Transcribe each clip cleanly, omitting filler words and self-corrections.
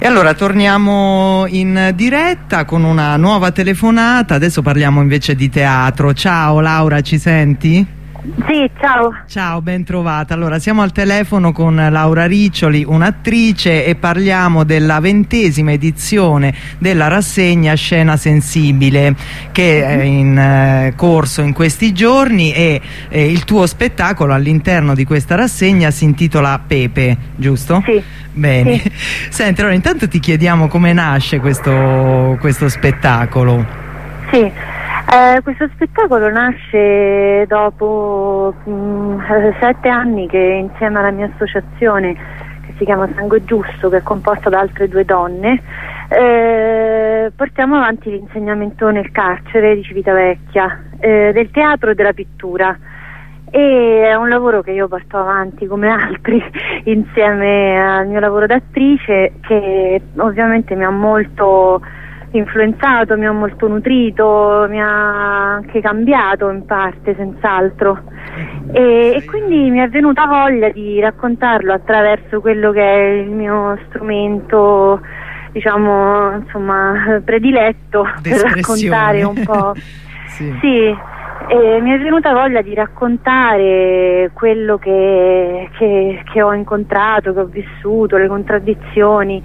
E allora torniamo in diretta con una nuova telefonata. Adesso parliamo invece di teatro. Ciao Laura, ci senti? Sì, ciao. Ciao, ben trovata. Allora, siamo al telefono con Laura Riccioli, un'attrice, e parliamo della 20ª edizione della rassegna Scena Sensibile, che è in corso in questi giorni, e il tuo spettacolo all'interno di questa rassegna si intitola Pepe, giusto? Sì. Bene. Sì. Senti, allora intanto ti chiediamo come nasce questo spettacolo. Sì. Questo spettacolo nasce dopo 7 anni che insieme alla mia associazione, che si chiama Sangue Giusto, che è composta da altre 2 donne, portiamo avanti l'insegnamento nel carcere di Civitavecchia del teatro e della pittura. E è un lavoro che io porto avanti come altri insieme al mio lavoro d'attrice, che ovviamente mi ha molto influenzato, mi ha molto nutrito, mi ha anche cambiato in parte, senz'altro, e quindi mi è venuta voglia di raccontarlo attraverso quello che è il mio strumento, diciamo, insomma, prediletto per raccontare un po'. Sì. E mi è venuta voglia di raccontare quello che ho incontrato, che ho vissuto, le contraddizioni,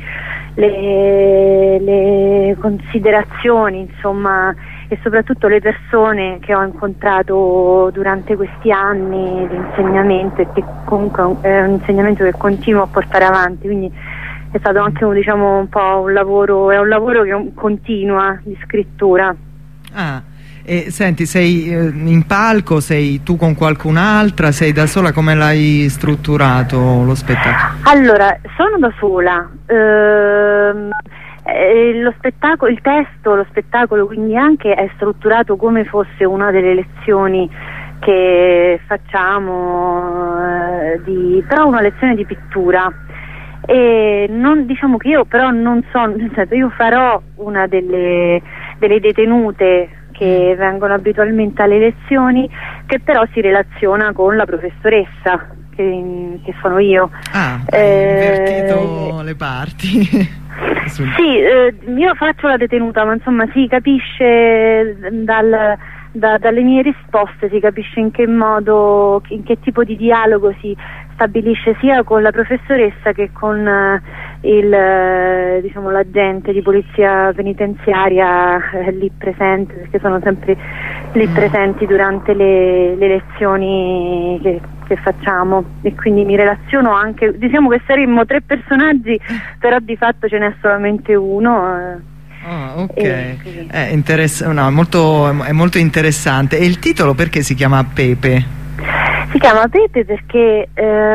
le considerazioni, insomma, e soprattutto le persone che ho incontrato durante questi anni di insegnamento, e che comunque è un insegnamento che continuo a portare avanti, quindi è stato anche un po' un lavoro, è un lavoro che continua, di scrittura. E senti, sei in palco, sei tu con qualcun'altra, sei da sola? Come l'hai strutturato lo spettacolo? Allora, sono da sola. Lo spettacolo quindi anche è strutturato come fosse una delle lezioni che facciamo, però una lezione di pittura. E non, diciamo che io però non so, nel senso, io farò una delle detenute che vengono abitualmente alle lezioni, che però si relaziona con la professoressa, che sono io. Hai invertito le parti. Sì, io faccio la detenuta, ma insomma si capisce dalle mie risposte, si capisce in che modo, in che tipo di dialogo si stabilisce sia con la professoressa che con l'agente di polizia penitenziaria lì presente, perché sono sempre lì presenti durante le lezioni che facciamo, e quindi mi relaziono anche, diciamo che saremmo 3 personaggi, però di fatto ce n'è solamente uno. Ok, è molto interessante. E il titolo perché si chiama Pepe? Si chiama Pepe perché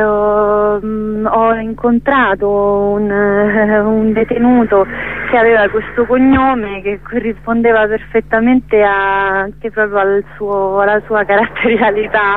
ho incontrato un detenuto che aveva questo cognome che corrispondeva perfettamente anche proprio alla sua caratterialità,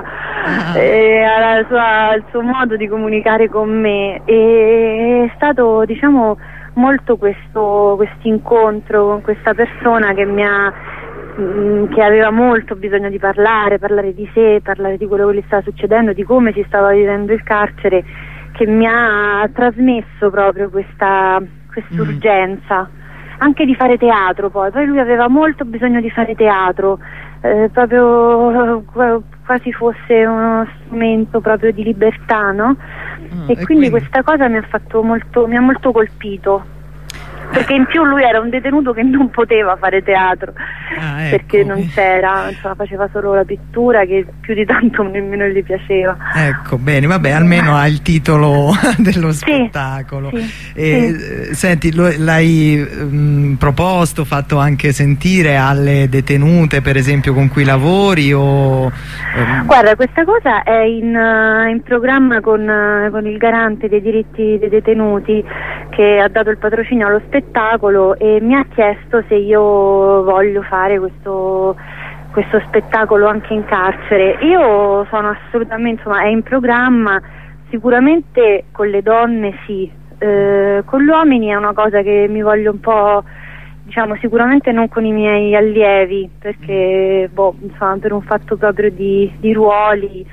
al suo modo di comunicare con me, e è stato, diciamo, molto questo incontro con questa persona che aveva molto bisogno di parlare di sé, parlare di quello che gli stava succedendo, di come si stava vivendo il carcere, che mi ha trasmesso proprio quest'urgenza anche di fare teatro. Poi lui aveva molto bisogno di fare teatro, proprio quasi fosse uno strumento proprio di libertà, no? E quindi questa cosa mi ha molto colpito, perché in più lui era un detenuto che non poteva fare teatro, perché non c'era, insomma, faceva solo la pittura, che più di tanto nemmeno gli piaceva. Ecco, bene, vabbè, almeno ha il titolo dello spettacolo. Sì. Senti, l'hai proposto, fatto anche sentire alle detenute, per esempio, con cui lavori? Guarda, questa cosa è in programma con il garante dei diritti dei detenuti, che ha dato il patrocinio allo spettacolo, e mi ha chiesto se io voglio fare questo spettacolo anche in carcere. Io sono assolutamente, insomma, è in programma, sicuramente con le donne sì, con gli uomini è una cosa che mi voglio un po', diciamo, sicuramente non con i miei allievi, perché insomma, per un fatto proprio di ruoli,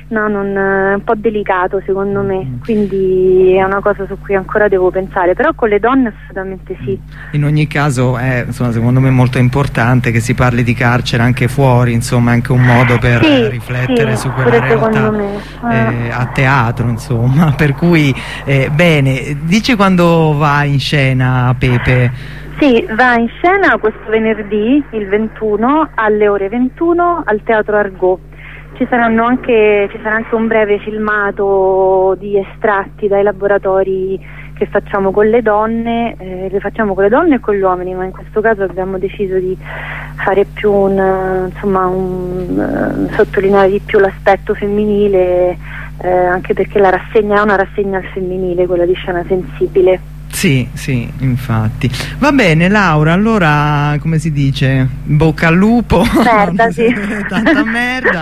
no, è un po' delicato secondo me, quindi è una cosa su cui ancora devo pensare, però con le donne assolutamente sì. In ogni caso è, insomma, secondo me molto importante che si parli di carcere anche fuori, insomma, è anche un modo per riflettere su quella realtà a teatro, insomma, per cui bene. Dici quando va in scena, Pepe? Sì, va in scena questo venerdì, il 21, alle ore 21 al Teatro Argot. Ci sarà anche un breve filmato di estratti dai laboratori che facciamo con le donne, le facciamo con le donne e con gli uomini, ma in questo caso abbiamo deciso di fare più sottolineare di più l'aspetto femminile, anche perché la rassegna è una rassegna al femminile, quella di Scena Sensibile. Sì, sì, infatti. Va bene, Laura, allora, come si dice? Bocca al lupo. Merda, sì. Tanta merda.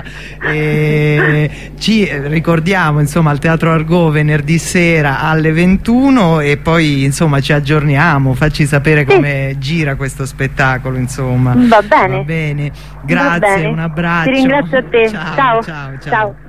Ci ricordiamo, insomma, al Teatro Argot venerdì sera alle 21 e poi, insomma, ci aggiorniamo. Facci sapere come gira questo spettacolo, insomma. Va bene. Va bene. Grazie, Va bene. un abbraccio. Ti ringrazio a te. Ciao.